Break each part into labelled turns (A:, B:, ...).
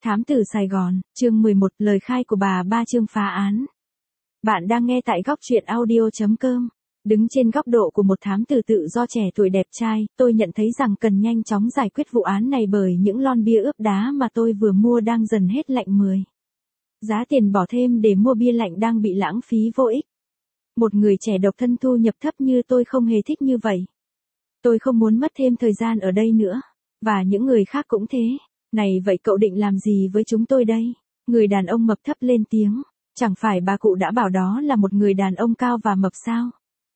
A: Thám tử Sài Gòn, chương 11, lời khai của bà ba Trương phá án. Bạn đang nghe tại góc truyện audio.com. Đứng trên góc độ của một thám tử tự do trẻ tuổi đẹp trai, tôi nhận thấy rằng cần nhanh chóng giải quyết vụ án này bởi những lon bia ướp đá mà tôi vừa mua đang dần hết lạnh 10. Giá tiền bỏ thêm để mua bia lạnh đang bị lãng phí vô ích. Một người trẻ độc thân thu nhập thấp như tôi không hề thích như vậy. Tôi không muốn mất thêm thời gian ở đây nữa. Và những người khác cũng thế. Này vậy cậu định làm gì với chúng tôi đây? Người đàn ông mập thấp lên tiếng. Chẳng phải bà cụ đã bảo đó là một người đàn ông cao và mập sao?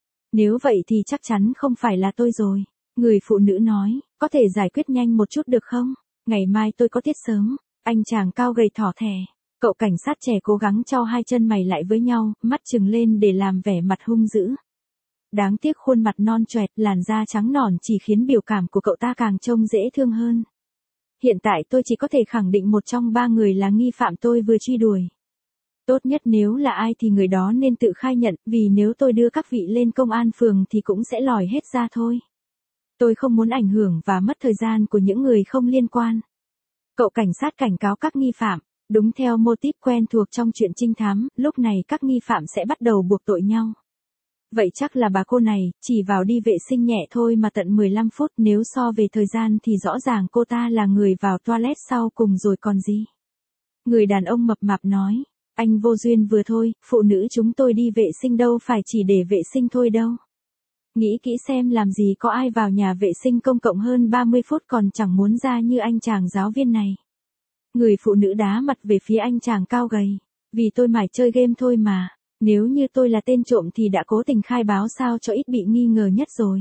A: Nếu vậy thì chắc chắn không phải là tôi rồi. Người phụ nữ nói, có thể giải quyết nhanh một chút được không? Ngày mai tôi có tiết sớm. Anh chàng cao gầy thỏ thẻ. Cậu cảnh sát trẻ cố gắng cho hai chân mày lại với nhau, mắt trừng lên để làm vẻ mặt hung dữ. Đáng tiếc khuôn mặt non choẹt, làn da trắng nõn chỉ khiến biểu cảm của cậu ta càng trông dễ thương hơn. Hiện tại tôi chỉ có thể khẳng định một trong ba người là nghi phạm tôi vừa truy đuổi. Tốt nhất nếu là ai thì người đó nên tự khai nhận, vì nếu tôi đưa các vị lên công an phường thì cũng sẽ lòi hết ra thôi. Tôi không muốn ảnh hưởng và mất thời gian của những người không liên quan. Cậu cảnh sát cảnh cáo các nghi phạm, đúng theo mô típ quen thuộc trong truyện trinh thám, lúc này các nghi phạm sẽ bắt đầu buộc tội nhau. Vậy chắc là bà cô này, chỉ vào đi vệ sinh nhẹ thôi mà tận 15 phút, nếu so về thời gian thì rõ ràng cô ta là người vào toilet sau cùng rồi còn gì. Người đàn ông mập mạp nói, anh vô duyên vừa thôi, phụ nữ chúng tôi đi vệ sinh đâu phải chỉ để vệ sinh thôi đâu. Nghĩ kỹ xem làm gì có ai vào nhà vệ sinh công cộng hơn 30 phút còn chẳng muốn ra như anh chàng giáo viên này. Người phụ nữ đá mặt về phía anh chàng cao gầy, vì tôi mải chơi game thôi mà. Nếu như tôi là tên trộm thì đã cố tình khai báo sao cho ít bị nghi ngờ nhất rồi.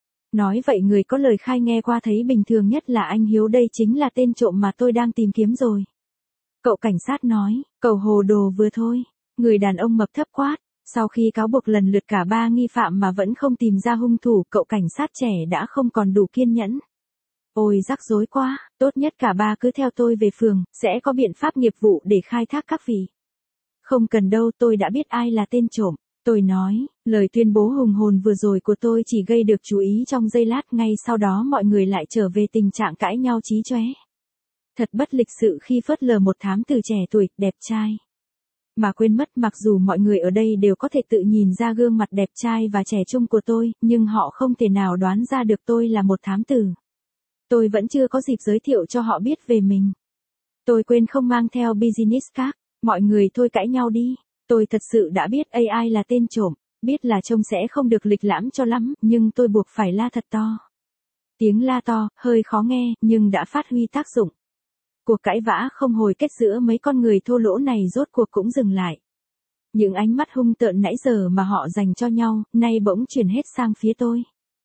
A: Nói vậy người có lời khai nghe qua thấy bình thường nhất là anh Hiếu đây chính là tên trộm mà tôi đang tìm kiếm rồi. Cậu cảnh sát nói, cậu hồ đồ vừa thôi. Người đàn ông mập thấp quát, sau khi cáo buộc lần lượt cả ba nghi phạm mà vẫn không tìm ra hung thủ, cậu cảnh sát trẻ đã không còn đủ kiên nhẫn. Ôi rắc rối quá, tốt nhất cả ba cứ theo tôi về phường, sẽ có biện pháp nghiệp vụ để khai thác các vị. Không cần đâu, tôi đã biết ai là tên trộm. Tôi nói, lời tuyên bố hùng hồn vừa rồi của tôi chỉ gây được chú ý trong giây lát, ngay sau đó mọi người lại trở về tình trạng cãi nhau chí chóe. Thật bất lịch sự khi phớt lờ một thám tử trẻ tuổi, đẹp trai. Mà quên mất mặc dù mọi người ở đây đều có thể tự nhìn ra gương mặt đẹp trai và trẻ trung của tôi, nhưng họ không thể nào đoán ra được tôi là một thám tử. Tôi vẫn chưa có dịp giới thiệu cho họ biết về mình. Tôi quên không mang theo business card. Mọi người thôi cãi nhau đi. Tôi thật sự đã biết AI là tên trộm, biết là trông sẽ không được lịch lãm cho lắm, nhưng tôi buộc phải la thật to. Tiếng la to, hơi khó nghe, nhưng đã phát huy tác dụng. Cuộc cãi vã không hồi kết giữa mấy con người thô lỗ này rốt cuộc cũng dừng lại. Những ánh mắt hung tợn nãy giờ mà họ dành cho nhau, nay bỗng chuyển hết sang phía tôi.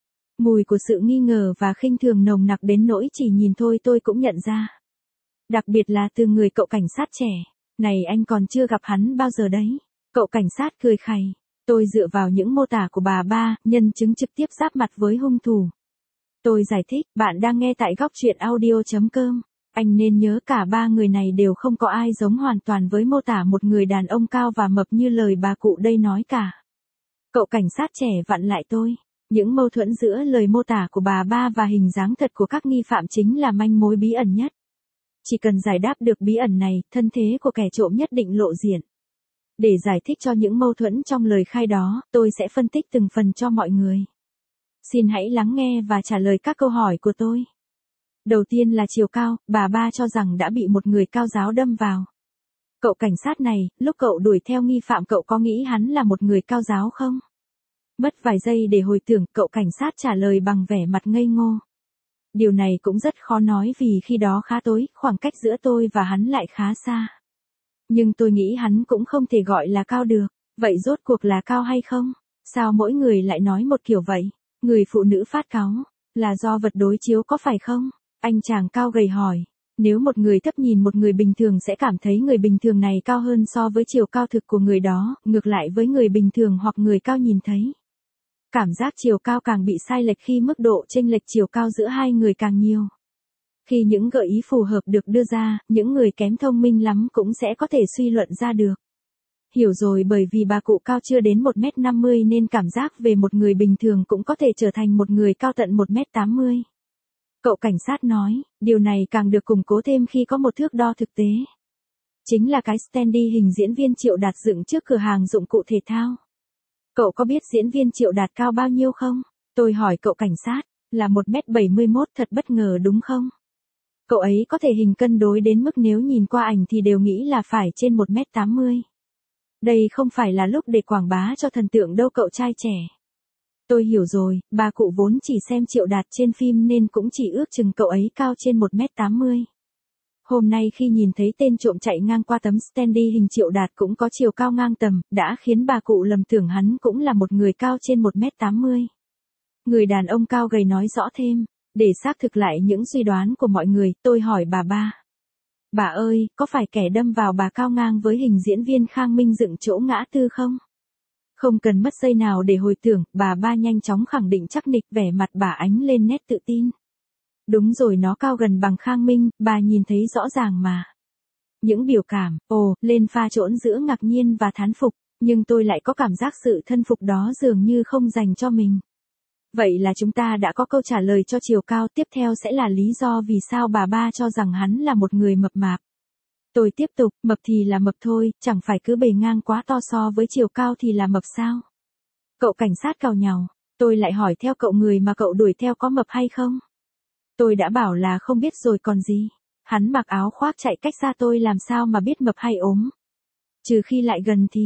A: Mùi của sự nghi ngờ và khinh thường nồng nặc đến nỗi chỉ nhìn thôi tôi cũng nhận ra. Đặc biệt là từ người cậu cảnh sát trẻ. Này anh còn chưa gặp hắn bao giờ đấy. Cậu cảnh sát cười khẩy. Tôi dựa vào những mô tả của bà ba, nhân chứng trực tiếp giáp mặt với hung thủ. Tôi giải thích, bạn đang nghe tại góc truyện audio.com. Anh nên nhớ cả ba người này đều không có ai giống hoàn toàn với mô tả một người đàn ông cao và mập như lời bà cụ đây nói cả. Cậu cảnh sát trẻ vặn lại tôi. Những mâu thuẫn giữa lời mô tả của bà ba và hình dáng thật của các nghi phạm chính là manh mối bí ẩn nhất. Chỉ cần giải đáp được bí ẩn này, thân thế của kẻ trộm nhất định lộ diện. Để giải thích cho những mâu thuẫn trong lời khai đó, tôi sẽ phân tích từng phần cho mọi người. Xin hãy lắng nghe và trả lời các câu hỏi của tôi. Đầu tiên là chiều cao, bà ba cho rằng đã bị một người cao giáo đâm vào. Cậu cảnh sát này, lúc cậu đuổi theo nghi phạm cậu có nghĩ hắn là một người cao giáo không? Mất vài giây để hồi tưởng, cậu cảnh sát trả lời bằng vẻ mặt ngây ngô. Điều này cũng rất khó nói vì khi đó khá tối, khoảng cách giữa tôi và hắn lại khá xa. Nhưng tôi nghĩ hắn cũng không thể gọi là cao được. Vậy rốt cuộc là cao hay không? Sao mỗi người lại nói một kiểu vậy? Người phụ nữ phát cáu. Là do vật đối chiếu có phải không? Anh chàng cao gầy hỏi. Nếu một người thấp nhìn một người bình thường sẽ cảm thấy người bình thường này cao hơn so với chiều cao thực của người đó, ngược lại với người bình thường hoặc người cao nhìn thấy. Cảm giác chiều cao càng bị sai lệch khi mức độ chênh lệch chiều cao giữa hai người càng nhiều. Khi những gợi ý phù hợp được đưa ra, những người kém thông minh lắm cũng sẽ có thể suy luận ra được. Hiểu rồi, bởi vì bà cụ cao chưa đến 1m50 nên cảm giác về một người bình thường cũng có thể trở thành một người cao tận 1m80. Cậu cảnh sát nói, điều này càng được củng cố thêm khi có một thước đo thực tế. Chính là cái standy hình diễn viên Triệu Đạt dựng trước cửa hàng dụng cụ thể thao. Cậu có biết diễn viên Triệu Đạt cao bao nhiêu không? Tôi hỏi cậu cảnh sát, là 1m71, thật bất ngờ đúng không? Cậu ấy có thể hình cân đối đến mức nếu nhìn qua ảnh thì đều nghĩ là phải trên 1m80. Đây không phải là lúc để quảng bá cho thần tượng đâu cậu trai trẻ. Tôi hiểu rồi, bà cụ vốn chỉ xem Triệu Đạt trên phim nên cũng chỉ ước chừng cậu ấy cao trên 1m80. Hôm nay khi nhìn thấy tên trộm chạy ngang qua tấm standy hình Triệu Đạt cũng có chiều cao ngang tầm, đã khiến bà cụ lầm tưởng hắn cũng là một người cao trên 1m80. Người đàn ông cao gầy nói rõ thêm, để xác thực lại những suy đoán của mọi người, tôi hỏi bà ba. Bà ơi, có phải kẻ đâm vào bà cao ngang với hình diễn viên Khang Minh dựng chỗ ngã tư không? Không cần mất giây nào để hồi tưởng, bà ba nhanh chóng khẳng định chắc nịch, vẻ mặt bà ánh lên nét tự tin. Đúng rồi, nó cao gần bằng Khang Minh, bà nhìn thấy rõ ràng mà. Những biểu cảm, lên pha trộn giữa ngạc nhiên và thán phục, nhưng tôi lại có cảm giác sự thân phục đó dường như không dành cho mình. Vậy là chúng ta đã có câu trả lời cho chiều cao, tiếp theo sẽ là lý do vì sao bà ba cho rằng hắn là một người mập mạp. Tôi tiếp tục, mập thì là mập thôi, chẳng phải cứ bề ngang quá to so với chiều cao thì là mập sao? Cậu cảnh sát càu nhàu, tôi lại hỏi theo cậu, người mà cậu đuổi theo có mập hay không? Tôi đã bảo là không biết rồi còn gì. Hắn mặc áo khoác chạy cách xa, tôi làm sao mà biết mập hay ốm? Trừ khi lại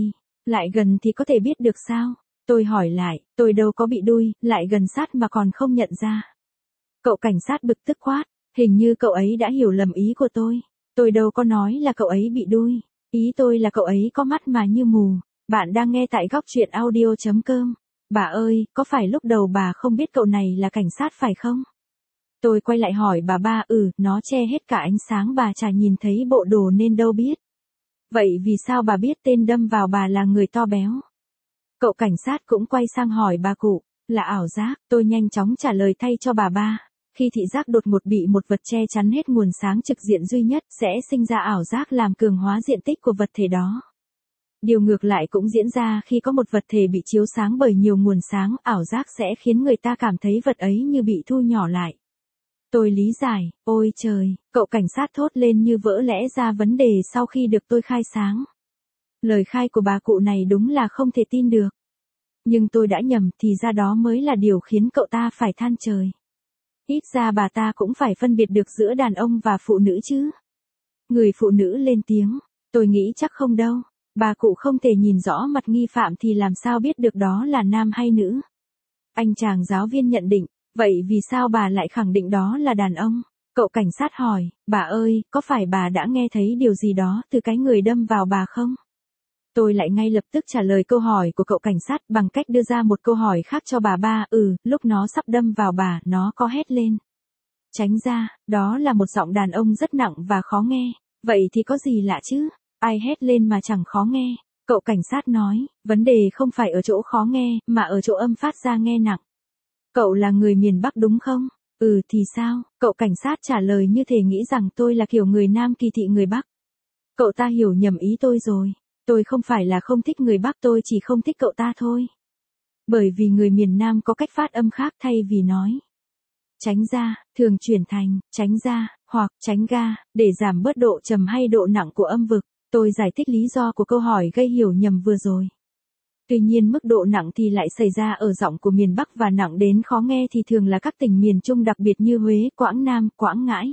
A: gần thì có thể biết được sao? Tôi hỏi lại, tôi đâu có bị đuôi, lại gần sát mà còn không nhận ra. Cậu cảnh sát bực tức quát, hình như cậu ấy đã hiểu lầm ý của tôi. Tôi đâu có nói là cậu ấy bị đuôi. Ý tôi là cậu ấy có mắt mà như mù. Bạn đang nghe tại góc truyện audio.com. Bà ơi, có phải lúc đầu bà không biết cậu này là cảnh sát phải không? Tôi quay lại hỏi bà ba, nó che hết cả ánh sáng, bà chả nhìn thấy bộ đồ nên đâu biết. Vậy vì sao bà biết tên đâm vào bà là người to béo? Cậu cảnh sát cũng quay sang hỏi bà cụ, là ảo giác, tôi nhanh chóng trả lời thay cho bà ba. Khi thị giác đột ngột bị một vật che chắn hết nguồn sáng trực diện duy nhất, sẽ sinh ra ảo giác làm cường hóa diện tích của vật thể đó. Điều ngược lại cũng diễn ra khi có một vật thể bị chiếu sáng bởi nhiều nguồn sáng, ảo giác sẽ khiến người ta cảm thấy vật ấy như bị thu nhỏ lại. Tôi lý giải, ôi trời, cậu cảnh sát thốt lên như vỡ lẽ ra vấn đề sau khi được tôi khai sáng. Lời khai của bà cụ này đúng là không thể tin được. Nhưng tôi đã nhầm, thì ra đó mới là điều khiến cậu ta phải than trời. Ít ra bà ta cũng phải phân biệt được giữa đàn ông và phụ nữ chứ. Người phụ nữ lên tiếng, tôi nghĩ chắc không đâu. Bà cụ không thể nhìn rõ mặt nghi phạm thì làm sao biết được đó là nam hay nữ. Anh chàng giáo viên nhận định, vậy vì sao bà lại khẳng định đó là đàn ông? Cậu cảnh sát hỏi, bà ơi, có phải bà đã nghe thấy điều gì đó từ cái người đâm vào bà không? Tôi lại ngay lập tức trả lời câu hỏi của cậu cảnh sát bằng cách đưa ra một câu hỏi khác cho bà ba, lúc nó sắp đâm vào bà, nó có hét lên. Tránh ra, đó là một giọng đàn ông rất nặng và khó nghe. Vậy thì có gì lạ chứ? Ai hét lên mà chẳng khó nghe? Cậu cảnh sát nói, vấn đề không phải ở chỗ khó nghe, mà ở chỗ âm phát ra nghe nặng. Cậu là người miền Bắc đúng không? Thì sao? Cậu cảnh sát trả lời như thể nghĩ rằng tôi là kiểu người Nam kỳ thị người Bắc. Cậu ta hiểu nhầm ý tôi rồi. Tôi không phải là không thích người Bắc, tôi chỉ không thích cậu ta thôi. Bởi vì người miền Nam có cách phát âm khác, thay vì nói tránh ra, thường chuyển thành tránh ra, hoặc tránh ga, để giảm bớt độ trầm hay độ nặng của âm vực. Tôi giải thích lý do của câu hỏi gây hiểu nhầm vừa rồi. Tuy nhiên mức độ nặng thì lại xảy ra ở giọng của miền Bắc, và nặng đến khó nghe thì thường là các tỉnh miền Trung, đặc biệt như Huế, Quảng Nam, Quảng Ngãi.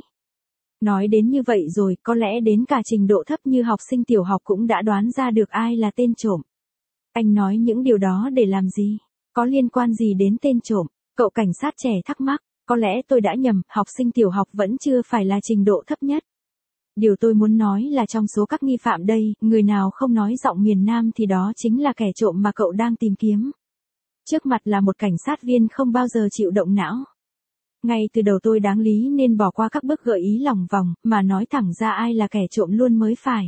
A: Nói đến như vậy rồi, có lẽ đến cả trình độ thấp như học sinh tiểu học cũng đã đoán ra được ai là tên trộm. Anh nói những điều đó để làm gì? Có liên quan gì đến tên trộm? Cậu cảnh sát trẻ thắc mắc. Có lẽ tôi đã nhầm, học sinh tiểu học vẫn chưa phải là trình độ thấp nhất. Điều tôi muốn nói là trong số các nghi phạm đây, người nào không nói giọng miền Nam thì đó chính là kẻ trộm mà cậu đang tìm kiếm. Trước mặt là một cảnh sát viên không bao giờ chịu động não. Ngay từ đầu tôi đáng lý nên bỏ qua các bước gợi ý lòng vòng, mà nói thẳng ra ai là kẻ trộm luôn mới phải.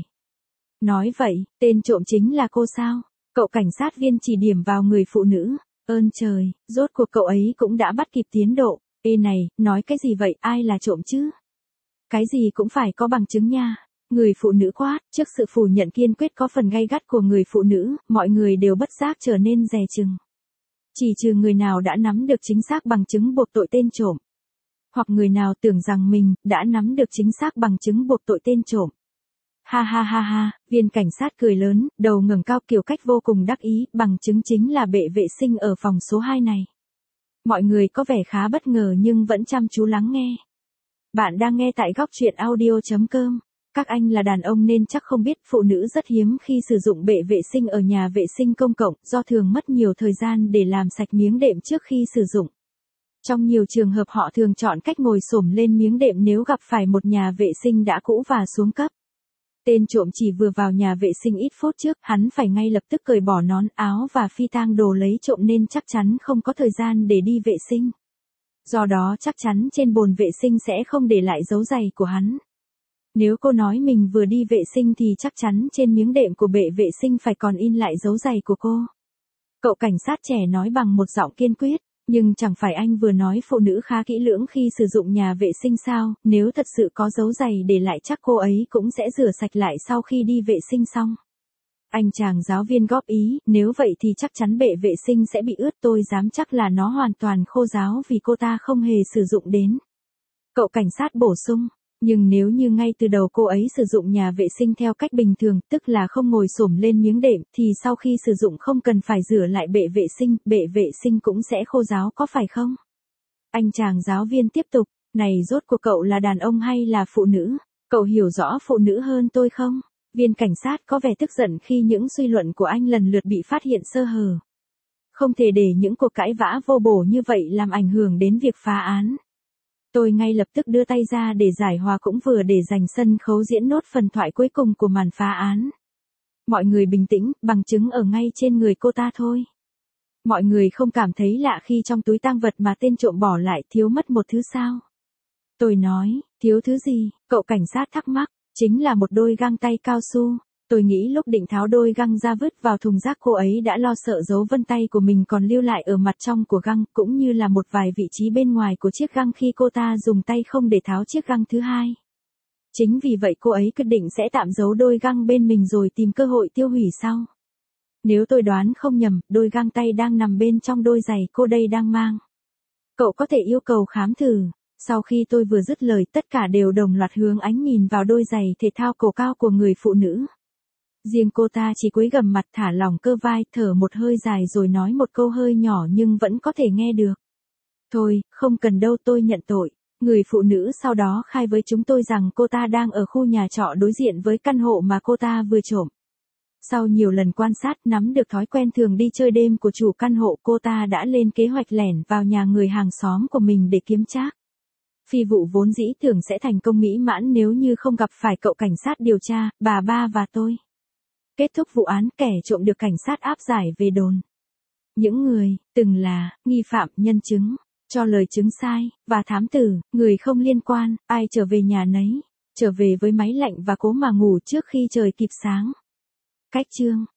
A: Nói vậy, tên trộm chính là cô sao? Cậu cảnh sát viên chỉ điểm vào người phụ nữ. Ơn trời, rốt cuộc cậu ấy cũng đã bắt kịp tiến độ. Ê này, nói cái gì vậy, ai là trộm chứ? Cái gì cũng phải có bằng chứng nha. Người phụ nữ quát, trước sự phủ nhận kiên quyết có phần gay gắt của người phụ nữ, mọi người đều bất giác trở nên dè chừng. Chỉ trừ người nào đã nắm được chính xác bằng chứng buộc tội tên trộm. Hoặc người nào tưởng rằng mình đã nắm được chính xác bằng chứng buộc tội tên trộm. Ha ha ha ha, viên cảnh sát cười lớn, đầu ngẩng cao kiểu cách vô cùng đắc ý, bằng chứng chính là bệ vệ sinh ở phòng số 2 này. Mọi người có vẻ khá bất ngờ nhưng vẫn chăm chú lắng nghe. Bạn đang nghe tại góc truyện audio.com. Các anh là đàn ông nên chắc không biết phụ nữ rất hiếm khi sử dụng bệ vệ sinh ở nhà vệ sinh công cộng do thường mất nhiều thời gian để làm sạch miếng đệm trước khi sử dụng. Trong nhiều trường hợp họ thường chọn cách ngồi xổm lên miếng đệm nếu gặp phải một nhà vệ sinh đã cũ và xuống cấp. Tên trộm chỉ vừa vào nhà vệ sinh ít phút trước, hắn phải ngay lập tức cởi bỏ nón áo và phi tang đồ lấy trộm nên chắc chắn không có thời gian để đi vệ sinh. Do đó chắc chắn trên bồn vệ sinh sẽ không để lại dấu giày của hắn. Nếu cô nói mình vừa đi vệ sinh thì chắc chắn trên miếng đệm của bệ vệ sinh phải còn in lại dấu giày của cô. Cậu cảnh sát trẻ nói bằng một giọng kiên quyết, nhưng chẳng phải anh vừa nói phụ nữ khá kỹ lưỡng khi sử dụng nhà vệ sinh sao, nếu thật sự có dấu giày để lại chắc cô ấy cũng sẽ rửa sạch lại sau khi đi vệ sinh xong. Anh chàng giáo viên góp ý, nếu vậy thì chắc chắn bệ vệ sinh sẽ bị ướt, tôi dám chắc là nó hoàn toàn khô ráo vì cô ta không hề sử dụng đến. Cậu cảnh sát bổ sung, nhưng nếu như ngay từ đầu cô ấy sử dụng nhà vệ sinh theo cách bình thường, tức là không ngồi xổm lên miếng đệm, thì sau khi sử dụng không cần phải rửa lại bệ vệ sinh cũng sẽ khô ráo có phải không? Anh chàng giáo viên tiếp tục, này rốt cuộc cậu là đàn ông hay là phụ nữ? Cậu hiểu rõ phụ nữ hơn tôi không? Viên cảnh sát có vẻ tức giận khi những suy luận của anh lần lượt bị phát hiện sơ hở. Không thể để những cuộc cãi vã vô bổ như vậy làm ảnh hưởng đến việc phá án. Tôi ngay lập tức đưa tay ra để giải hòa cũng vừa để dành sân khấu diễn nốt phần thoại cuối cùng của màn phá án. Mọi người bình tĩnh, bằng chứng ở ngay trên người cô ta thôi. Mọi người không cảm thấy lạ khi trong túi tang vật mà tên trộm bỏ lại thiếu mất một thứ sao? Tôi nói, thiếu thứ gì? Cậu cảnh sát thắc mắc, chính là một đôi găng tay cao su. Tôi nghĩ lúc định tháo đôi găng ra vứt vào thùng rác cô ấy đã lo sợ dấu vân tay của mình còn lưu lại ở mặt trong của găng, cũng như là một vài vị trí bên ngoài của chiếc găng khi cô ta dùng tay không để tháo chiếc găng thứ hai. Chính vì vậy cô ấy quyết định sẽ tạm giấu đôi găng bên mình rồi tìm cơ hội tiêu hủy sau. Nếu tôi đoán không nhầm, đôi găng tay đang nằm bên trong đôi giày cô đây đang mang. Cậu có thể yêu cầu khám thử. Sau khi tôi vừa dứt lời tất cả đều đồng loạt hướng ánh nhìn vào đôi giày thể thao cổ cao của người phụ nữ. Riêng cô ta chỉ cúi gằm mặt thả lỏng cơ vai, thở một hơi dài rồi nói một câu hơi nhỏ nhưng vẫn có thể nghe được. Thôi, không cần đâu, tôi nhận tội. Người phụ nữ sau đó khai với chúng tôi rằng cô ta đang ở khu nhà trọ đối diện với căn hộ mà cô ta vừa trộm. Sau nhiều lần quan sát nắm được thói quen thường đi chơi đêm của chủ căn hộ, cô ta đã lên kế hoạch lẻn vào nhà người hàng xóm của mình để kiếm trác. Phi vụ vốn dĩ tưởng sẽ thành công mỹ mãn nếu như không gặp phải cậu cảnh sát điều tra, bà ba và tôi. Kết thúc vụ án, kẻ trộm được cảnh sát áp giải về đồn. Những người từng là nghi phạm, nhân chứng, cho lời chứng sai, và thám tử, người không liên quan, ai trở về nhà nấy, trở về với máy lạnh và cố mà ngủ trước khi trời kịp sáng. Cách chương